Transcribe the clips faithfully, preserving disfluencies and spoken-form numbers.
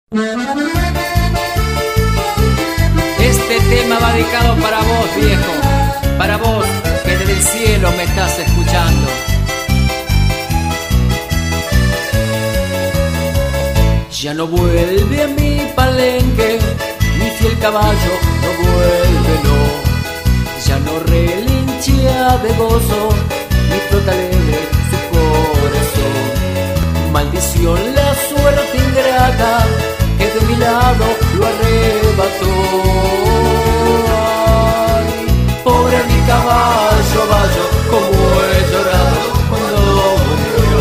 Este tema va dedicado para vos, viejo, para vos que desde el cielo me estás escuchando. Ya no vuelve a mi palenque, mi fiel caballo no vuelve, no. Ya no relinchea de gozo, ni flota alegre su corazón. Maldición la suerte ingrata, que de mi lado lo arrebató. Ay, pobre mi caballo, vaya, como he llorado cuando murió.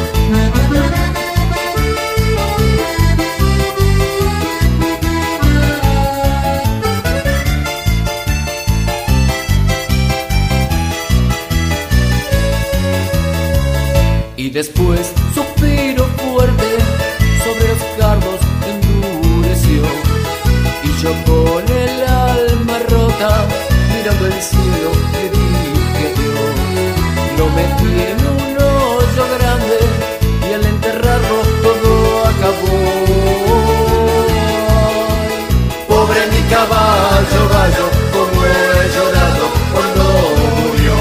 Y después suspiro fuerte, sobre los cardos endureció. Y yo con el alma rota, mirando el cielo, le dije adiós. Lo metí en un hoyo grande, y al enterrarlo todo acabó. Ay, pobre mi caballo, gallo, como he llorado cuando murió.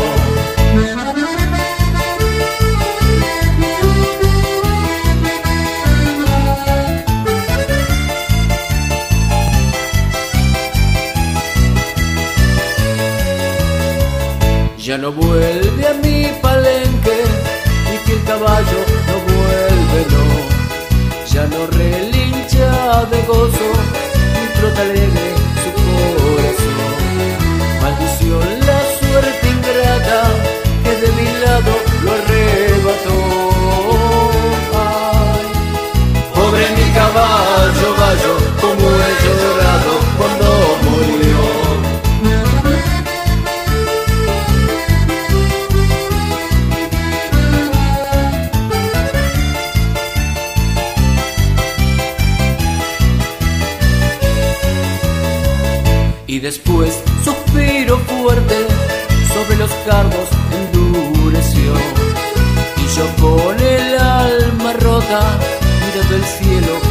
Ya no vuelve a mi palenque, y que el caballo no vuelve, no. Ya no relincha de gozo, ni trota alegre su corazón. Maldición la suerte ingrata, que de mi lado lo arrebató. Ay, pobre mi caballo, gallo, como he llorado cuando murió. Y después suspiro fuerte, sobre los cardos endureció. Y yo con el alma rota, mirando el cielo,